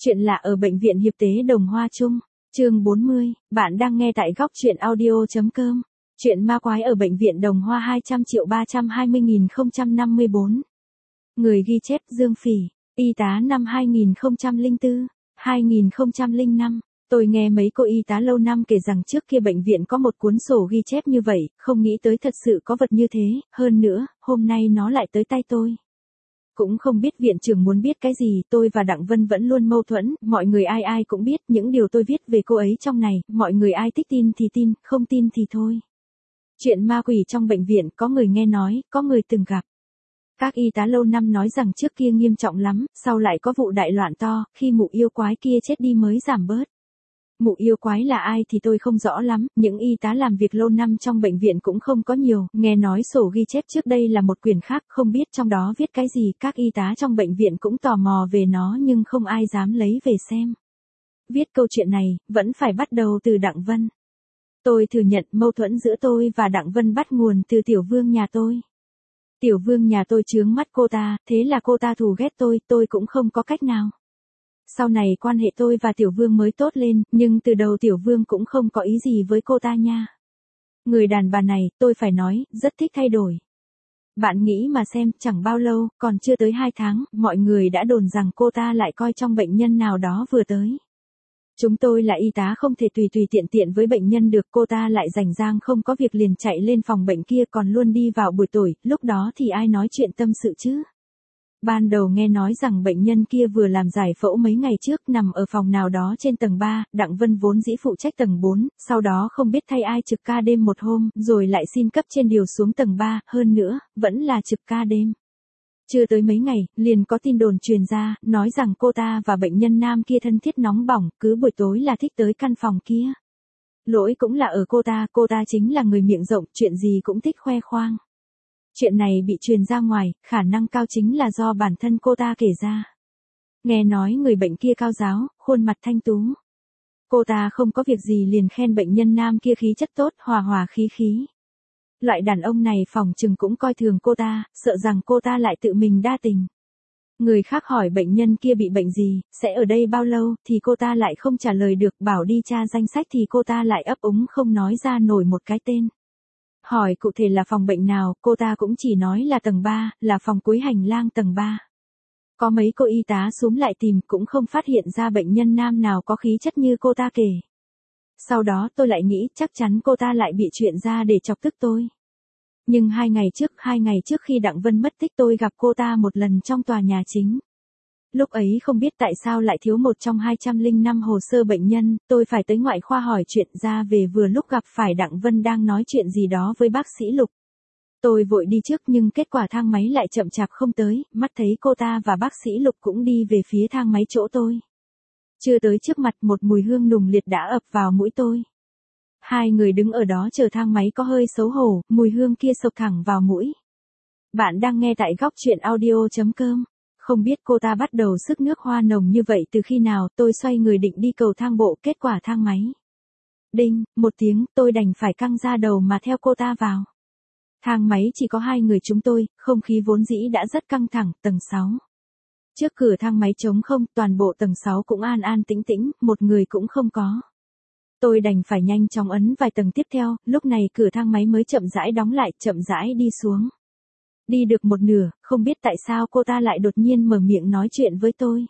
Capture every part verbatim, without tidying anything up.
Chuyện lạ ở bệnh viện Hiệp tế Đồng Hoa Trung, chương bốn mươi, bạn đang nghe tại góc truyện audio chấm com. Chuyện ma quái ở bệnh viện Đồng Hoa hai trăm triệu ba trăm hai mươi nghìn không trăm năm mươi bốn. Người ghi chép Dương Phỉ, y tá năm hai nghìn không trăm lẻ bốn, hai nghìn không trăm lẻ năm. Tôi nghe mấy cô y tá lâu năm kể rằng trước kia bệnh viện có một cuốn sổ ghi chép như vậy, không nghĩ tới thật sự có vật như thế, hơn nữa, hôm nay nó lại tới tay tôi. Cũng không biết viện trưởng muốn biết cái gì, tôi và Đặng Vân vẫn luôn mâu thuẫn, mọi người ai ai cũng biết những điều tôi viết về cô ấy trong này, mọi người ai thích tin thì tin, không tin thì thôi. Chuyện ma quỷ trong bệnh viện có người nghe nói, có người từng gặp. Các y tá lâu năm nói rằng trước kia nghiêm trọng lắm, sau lại có vụ đại loạn to, khi mụ yêu quái kia chết đi mới giảm bớt. Mụ yêu quái là ai thì tôi không rõ lắm, những y tá làm việc lâu năm trong bệnh viện cũng không có nhiều, nghe nói sổ ghi chép trước đây là một quyển khác, không biết trong đó viết cái gì, các y tá trong bệnh viện cũng tò mò về nó nhưng không ai dám lấy về xem. Viết câu chuyện này, vẫn phải bắt đầu từ Đặng Vân. Tôi thừa nhận mâu thuẫn giữa tôi và Đặng Vân bắt nguồn từ Tiểu Vương nhà tôi. Tiểu Vương nhà tôi chướng mắt cô ta, thế là cô ta thù ghét tôi, tôi cũng không có cách nào. Sau này quan hệ tôi và Tiểu Vương mới tốt lên, nhưng từ đầu Tiểu Vương cũng không có ý gì với cô ta nha. Người đàn bà này, tôi phải nói, rất thích thay đổi. Bạn nghĩ mà xem, chẳng bao lâu, còn chưa tới hai tháng, mọi người đã đồn rằng cô ta lại coi trong bệnh nhân nào đó vừa tới. Chúng tôi là y tá không thể tùy tùy tiện tiện với bệnh nhân được, cô ta lại rảnh rang không có việc liền chạy lên phòng bệnh kia còn luôn đi vào buổi tối, lúc đó thì ai nói chuyện tâm sự chứ? Ban đầu nghe nói rằng bệnh nhân kia vừa làm giải phẫu mấy ngày trước nằm ở phòng nào đó trên tầng ba, Đặng Vân vốn dĩ phụ trách tầng bốn, sau đó không biết thay ai trực ca đêm một hôm, rồi lại xin cấp trên điều xuống tầng ba, hơn nữa, vẫn là trực ca đêm. Chưa tới mấy ngày, liền có tin đồn truyền ra, nói rằng cô ta và bệnh nhân nam kia thân thiết nóng bỏng, cứ buổi tối là thích tới căn phòng kia. Lỗi cũng là ở cô ta, cô ta chính là người miệng rộng, chuyện gì cũng thích khoe khoang. Chuyện này bị truyền ra ngoài, khả năng cao chính là do bản thân cô ta kể ra. Nghe nói người bệnh kia cao giáo, khuôn mặt thanh tú. Cô ta không có việc gì liền khen bệnh nhân nam kia khí chất tốt, hòa hòa khí khí. Loại đàn ông này phòng chừng cũng coi thường cô ta, sợ rằng cô ta lại tự mình đa tình. Người khác hỏi bệnh nhân kia bị bệnh gì, sẽ ở đây bao lâu, thì cô ta lại không trả lời được, bảo đi tra danh sách thì cô ta lại ấp úng không nói ra nổi một cái tên. Hỏi cụ thể là phòng bệnh nào, cô ta cũng chỉ nói là tầng ba, là phòng cuối hành lang tầng ba. Có mấy cô y tá xuống lại tìm cũng không phát hiện ra bệnh nhân nam nào có khí chất như cô ta kể. Sau đó tôi lại nghĩ chắc chắn cô ta lại bị chuyện ra để chọc tức tôi. Nhưng hai ngày trước, hai ngày trước khi Đặng Vân mất tích tôi gặp cô ta một lần trong tòa nhà chính. Lúc ấy không biết tại sao lại thiếu một trong hai trăm lẻ năm hồ sơ bệnh nhân, tôi phải tới ngoại khoa hỏi chuyện ra về vừa lúc gặp phải Đặng Vân đang nói chuyện gì đó với bác sĩ Lục. Tôi vội đi trước nhưng kết quả thang máy lại chậm chạp không tới, mắt thấy cô ta và bác sĩ Lục cũng đi về phía thang máy chỗ tôi. Chưa tới trước mặt một mùi hương nùng liệt đã ập vào mũi tôi. Hai người đứng ở đó chờ thang máy có hơi xấu hổ, mùi hương kia sộc thẳng vào mũi. Bạn đang nghe tại góc truyện audio chấm com. Không biết cô ta bắt đầu sức nước hoa nồng như vậy từ khi nào, tôi xoay người định đi cầu thang bộ, kết quả thang máy. Đinh, một tiếng, tôi đành phải căng ra đầu mà theo cô ta vào. Thang máy chỉ có hai người chúng tôi, không khí vốn dĩ đã rất căng thẳng, tầng sáu. Trước cửa thang máy trống không, toàn bộ tầng sáu cũng an an tĩnh tĩnh, một người cũng không có. Tôi đành phải nhanh chóng ấn vài tầng tiếp theo, lúc này cửa thang máy mới chậm rãi đóng lại, chậm rãi đi xuống. Đi được một nửa, không biết tại sao cô ta lại đột nhiên mở miệng nói chuyện với tôi.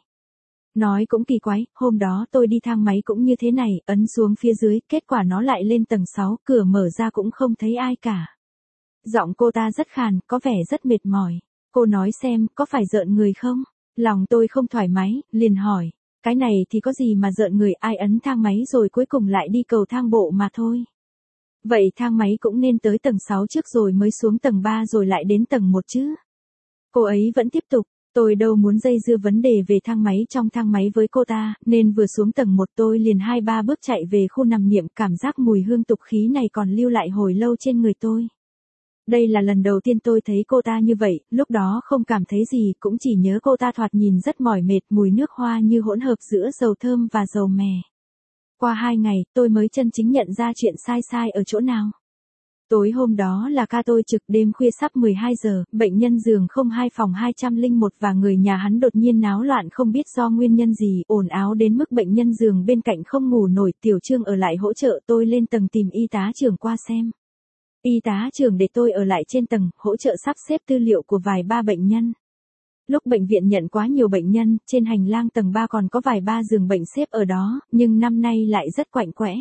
Nói cũng kỳ quái, hôm đó tôi đi thang máy cũng như thế này, ấn xuống phía dưới, kết quả nó lại lên tầng sáu, cửa mở ra cũng không thấy ai cả. Giọng cô ta rất khàn, có vẻ rất mệt mỏi. Cô nói xem, có phải rợn người không? Lòng tôi không thoải mái, liền hỏi. Cái này thì có gì mà rợn người, ai ấn thang máy rồi cuối cùng lại đi cầu thang bộ mà thôi. Vậy thang máy cũng nên tới tầng sáu trước rồi mới xuống tầng ba rồi lại đến tầng một chứ. Cô ấy vẫn tiếp tục, tôi đâu muốn dây dưa vấn đề về thang máy trong thang máy với cô ta, nên vừa xuống tầng một tôi liền hai ba bước chạy về khu nằm niệm, cảm giác mùi hương tục khí này còn lưu lại hồi lâu trên người tôi. Đây là lần đầu tiên tôi thấy cô ta như vậy, lúc đó không cảm thấy gì, cũng chỉ nhớ cô ta thoạt nhìn rất mỏi mệt, mùi nước hoa như hỗn hợp giữa dầu thơm và dầu mè. Qua hai ngày, tôi mới chân chính nhận ra chuyện sai sai ở chỗ nào. Tối hôm đó là ca tôi trực đêm khuya sắp mười hai giờ, bệnh nhân giường không hai phòng hai không một và người nhà hắn đột nhiên náo loạn không biết do nguyên nhân gì, ồn ào đến mức bệnh nhân giường bên cạnh không ngủ nổi. Tiểu Trương ở lại hỗ trợ tôi lên tầng tìm y tá trưởng qua xem. Y tá trưởng để tôi ở lại trên tầng, hỗ trợ sắp xếp tư liệu của vài ba bệnh nhân. Lúc bệnh viện nhận quá nhiều bệnh nhân, trên hành lang tầng ba còn có vài ba giường bệnh xếp ở đó, nhưng năm nay lại rất quạnh quẽ.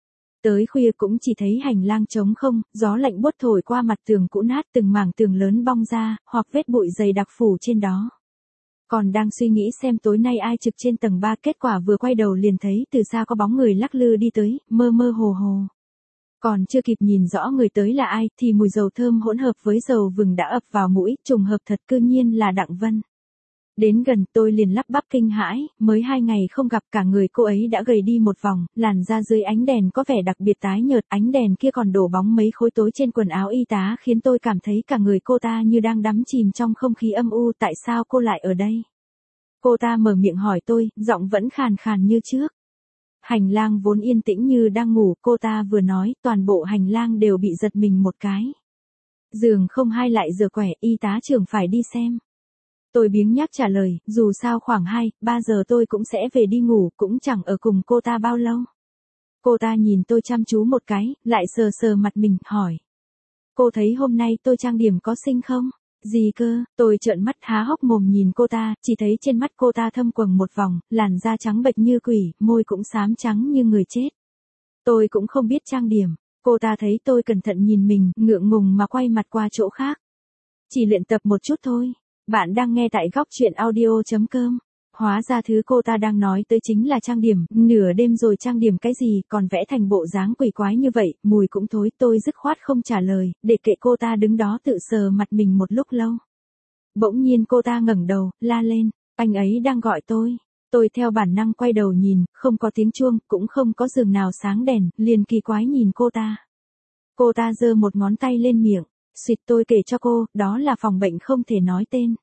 Tới khuya cũng chỉ thấy hành lang trống không, gió lạnh buốt thổi qua mặt tường cũ nát, từng mảng tường lớn bong ra, hoặc vết bụi dày đặc phủ trên đó. Còn đang suy nghĩ xem tối nay ai trực trên tầng ba, kết quả vừa quay đầu liền thấy từ xa có bóng người lắc lư đi tới, mơ mơ hồ hồ. Còn chưa kịp nhìn rõ người tới là ai, thì mùi dầu thơm hỗn hợp với dầu vừng đã ập vào mũi, trùng hợp thật, cư nhiên là Đặng Vân. Đến gần tôi liền lắp bắp kinh hãi, mới hai ngày không gặp cả người cô ấy đã gầy đi một vòng, làn da dưới ánh đèn có vẻ đặc biệt tái nhợt, ánh đèn kia còn đổ bóng mấy khối tối trên quần áo y tá khiến tôi cảm thấy cả người cô ta như đang đắm chìm trong không khí âm u. Tại sao cô lại ở đây? Cô ta mở miệng hỏi tôi, giọng vẫn khàn khàn như trước. Hành lang vốn yên tĩnh như đang ngủ, cô ta vừa nói, toàn bộ hành lang đều bị giật mình một cái. Giường không hai lại giờ quẻ, y tá trưởng phải đi xem. Tôi biếng nhác trả lời, dù sao khoảng hai, ba giờ tôi cũng sẽ về đi ngủ, cũng chẳng ở cùng cô ta bao lâu. Cô ta nhìn tôi chăm chú một cái, lại sờ sờ mặt mình, hỏi. Cô thấy hôm nay tôi trang điểm có xinh không? Gì cơ? Tôi trợn mắt há hốc mồm nhìn cô ta, chỉ thấy trên mắt cô ta thâm quầng một vòng, làn da trắng bệch như quỷ, môi cũng xám trắng như người chết. Tôi cũng không biết trang điểm. Cô ta thấy tôi cẩn thận nhìn mình, ngượng ngùng mà quay mặt qua chỗ khác. Chỉ luyện tập một chút thôi. Bạn đang nghe tại góc truyện audio chấm com. Hóa ra thứ cô ta đang nói tới chính là trang điểm, nửa đêm rồi trang điểm cái gì, còn vẽ thành bộ dáng quỷ quái như vậy, mùi cũng thối. Tôi dứt khoát không trả lời, để kệ cô ta đứng đó tự sờ mặt mình một lúc lâu. Bỗng nhiên cô ta ngẩng đầu, la lên, anh ấy đang gọi tôi. Tôi theo bản năng quay đầu nhìn, không có tiếng chuông, cũng không có giường nào sáng đèn, liền kỳ quái nhìn cô ta. Cô ta giơ một ngón tay lên miệng. Xuyệt, tôi kể cho cô, đó là phòng bệnh không thể nói tên.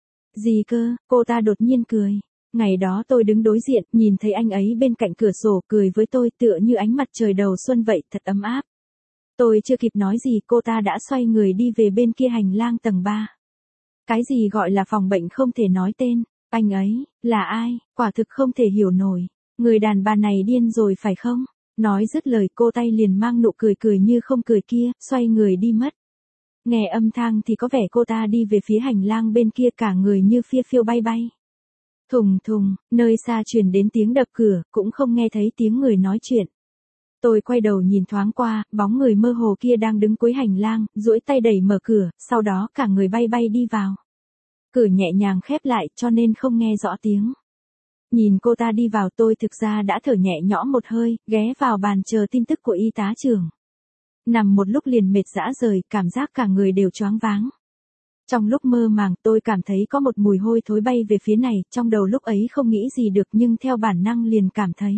Gì cơ? Cô ta đột nhiên cười. Ngày đó tôi đứng đối diện, nhìn thấy anh ấy bên cạnh cửa sổ, cười với tôi tựa như ánh mặt trời đầu xuân vậy, thật ấm áp. Tôi chưa kịp nói gì, cô ta đã xoay người đi về bên kia hành lang tầng ba. Cái gì gọi là phòng bệnh không thể nói tên? Anh ấy, là ai? Quả thực không thể hiểu nổi. Người đàn bà này điên rồi phải không? Nói dứt lời cô tay liền mang nụ cười cười như không cười kia, xoay người đi mất. Nghe âm thanh thì có vẻ cô ta đi về phía hành lang bên kia, cả người như phia phiêu bay bay. Thùng thùng, nơi xa truyền đến tiếng đập cửa, cũng không nghe thấy tiếng người nói chuyện. Tôi quay đầu nhìn thoáng qua, bóng người mơ hồ kia đang đứng cuối hành lang, duỗi tay đẩy mở cửa, sau đó cả người bay bay đi vào. Cửa nhẹ nhàng khép lại cho nên không nghe rõ tiếng. Nhìn cô ta đi vào, tôi thực ra đã thở nhẹ nhõm một hơi, ghé vào bàn chờ tin tức của y tá trưởng. Nằm một lúc liền mệt rã rời, cảm giác cả người đều choáng váng. Trong lúc mơ màng tôi cảm thấy có một mùi hôi thối bay về phía này, trong đầu lúc ấy không nghĩ gì được nhưng theo bản năng liền cảm thấy.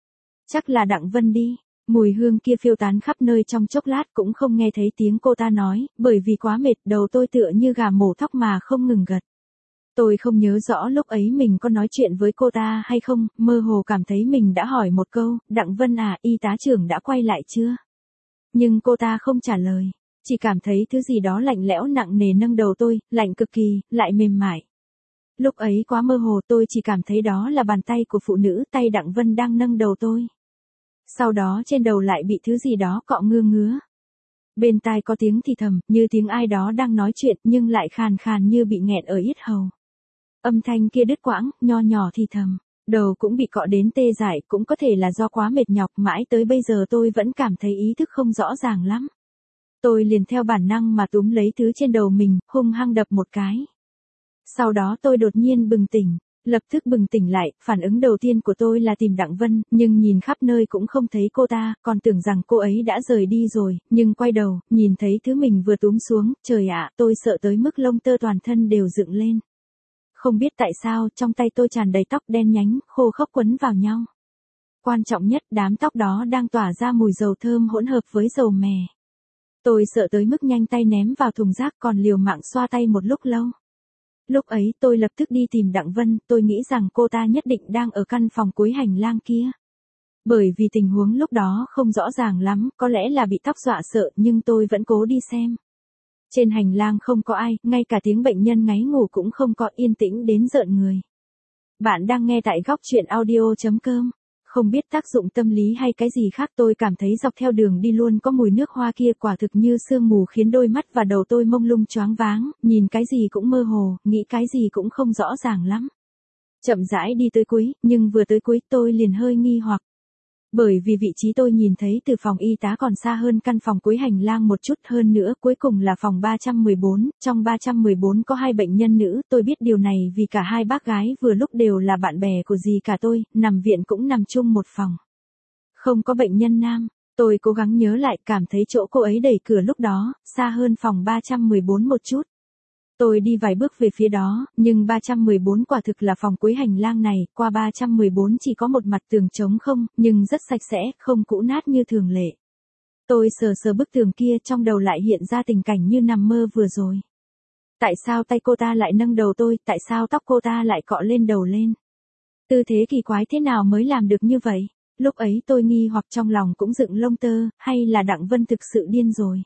Chắc là Đặng Vân đi, mùi hương kia phiêu tán khắp nơi trong chốc lát cũng không nghe thấy tiếng cô ta nói, bởi vì quá mệt đầu tôi tựa như gà mổ thóc mà không ngừng gật. Tôi không nhớ rõ lúc ấy mình có nói chuyện với cô ta hay không, mơ hồ cảm thấy mình đã hỏi một câu, Đặng Vân à, y tá trưởng đã quay lại chưa? Nhưng cô ta không trả lời, chỉ cảm thấy thứ gì đó lạnh lẽo nặng nề nâng đầu tôi, lạnh cực kỳ, lại mềm mại. Lúc ấy quá mơ hồ, tôi chỉ cảm thấy đó là bàn tay của phụ nữ, tay Đặng Vân đang nâng đầu tôi. Sau đó trên đầu lại bị thứ gì đó cọ ngứa ngứa. Bên tai có tiếng thì thầm, như tiếng ai đó đang nói chuyện nhưng lại khàn khàn như bị nghẹn ở yết hầu. Âm thanh kia đứt quãng, nho nhỏ thì thầm. Đầu cũng bị cọ đến tê dại, cũng có thể là do quá mệt nhọc, mãi tới bây giờ tôi vẫn cảm thấy ý thức không rõ ràng lắm. Tôi liền theo bản năng mà túm lấy thứ trên đầu mình, hung hăng đập một cái. Sau đó tôi đột nhiên bừng tỉnh, lập tức bừng tỉnh lại, phản ứng đầu tiên của tôi là tìm Đặng Vân, nhưng nhìn khắp nơi cũng không thấy cô ta, còn tưởng rằng cô ấy đã rời đi rồi, nhưng quay đầu, nhìn thấy thứ mình vừa túm xuống, trời ạ, tôi sợ tới mức lông tơ toàn thân đều dựng lên. Không biết tại sao, trong tay tôi tràn đầy tóc đen nhánh, khô khốc quấn vào nhau. Quan trọng nhất, đám tóc đó đang tỏa ra mùi dầu thơm hỗn hợp với dầu mè. Tôi sợ tới mức nhanh tay ném vào thùng rác, còn liều mạng xoa tay một lúc lâu. Lúc ấy tôi lập tức đi tìm Đặng Vân, tôi nghĩ rằng cô ta nhất định đang ở căn phòng cuối hành lang kia. Bởi vì tình huống lúc đó không rõ ràng lắm, có lẽ là bị tóc dọa sợ nhưng tôi vẫn cố đi xem. Trên hành lang không có ai, ngay cả tiếng bệnh nhân ngáy ngủ cũng không có, yên tĩnh đến rợn người. Bạn đang nghe tại góc chuyện audio chấm com. Không biết tác dụng tâm lý hay cái gì khác, tôi cảm thấy dọc theo đường đi luôn có mùi nước hoa kia, quả thực như sương mù khiến đôi mắt và đầu tôi mông lung choáng váng, nhìn cái gì cũng mơ hồ, nghĩ cái gì cũng không rõ ràng lắm. Chậm rãi đi tới cuối, nhưng vừa tới cuối tôi liền hơi nghi hoặc. Bởi vì vị trí tôi nhìn thấy từ phòng y tá còn xa hơn căn phòng cuối hành lang một chút, hơn nữa cuối cùng là phòng ba trăm mười bốn, trong ba trăm mười bốn có hai bệnh nhân nữ, tôi biết điều này vì cả hai bác gái vừa lúc đều là bạn bè của dì cả tôi, nằm viện cũng nằm chung một phòng. Không có bệnh nhân nam, tôi cố gắng nhớ lại, cảm thấy chỗ cô ấy đẩy cửa lúc đó, xa hơn phòng ba trăm mười bốn một chút. Tôi đi vài bước về phía đó, nhưng ba trăm mười bốn quả thực là phòng cuối hành lang này, qua ba trăm mười bốn chỉ có một mặt tường trống không, nhưng rất sạch sẽ, không cũ nát như thường lệ. Tôi sờ sờ bức tường kia, trong đầu lại hiện ra tình cảnh như nằm mơ vừa rồi. Tại sao tay cô ta lại nâng đầu tôi, tại sao tóc cô ta lại cọ lên đầu lên? Tư thế kỳ quái thế nào mới làm được như vậy? Lúc ấy tôi nghi hoặc trong lòng cũng dựng lông tơ, hay là Đặng Vân thực sự điên rồi?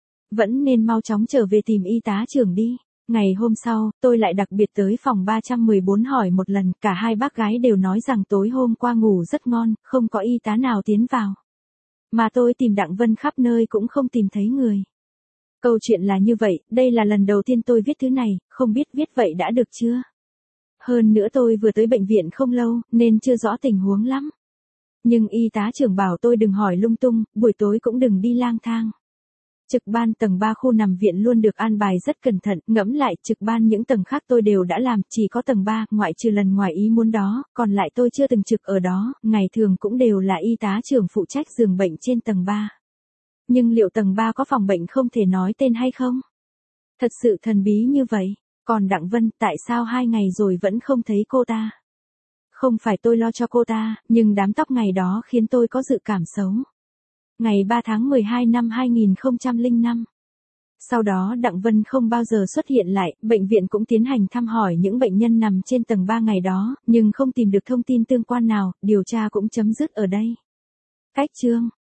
Vẫn nên mau chóng trở về tìm y tá trưởng đi. Ngày hôm sau, tôi lại đặc biệt tới phòng ba trăm mười bốn hỏi một lần, cả hai bác gái đều nói rằng tối hôm qua ngủ rất ngon, không có y tá nào tiến vào. Mà tôi tìm Đặng Vân khắp nơi cũng không tìm thấy người. Câu chuyện là như vậy, đây là lần đầu tiên tôi viết thứ này, không biết viết vậy đã được chưa? Hơn nữa tôi vừa tới bệnh viện không lâu, nên chưa rõ tình huống lắm. Nhưng y tá trưởng bảo tôi đừng hỏi lung tung, buổi tối cũng đừng đi lang thang. Trực ban tầng ba khu nằm viện luôn được an bài rất cẩn thận, ngẫm lại trực ban những tầng khác tôi đều đã làm, chỉ có tầng ba, ngoại trừ lần ngoài ý muốn đó, còn lại tôi chưa từng trực ở đó, ngày thường cũng đều là y tá trưởng phụ trách giường bệnh trên tầng ba. Nhưng liệu tầng ba có phòng bệnh không thể nói tên hay không? Thật sự thần bí như vậy, còn Đặng Vân, tại sao hai ngày rồi vẫn không thấy cô ta? Không phải tôi lo cho cô ta, nhưng đám tóc ngày đó khiến tôi có dự cảm xấu. Ngày ba tháng mười hai năm hai nghìn không trăm lẻ năm. Sau đó Đặng Vân không bao giờ xuất hiện lại, bệnh viện cũng tiến hành thăm hỏi những bệnh nhân nằm trên tầng ba ngày đó, nhưng không tìm được thông tin tương quan nào, điều tra cũng chấm dứt ở đây. Cách chương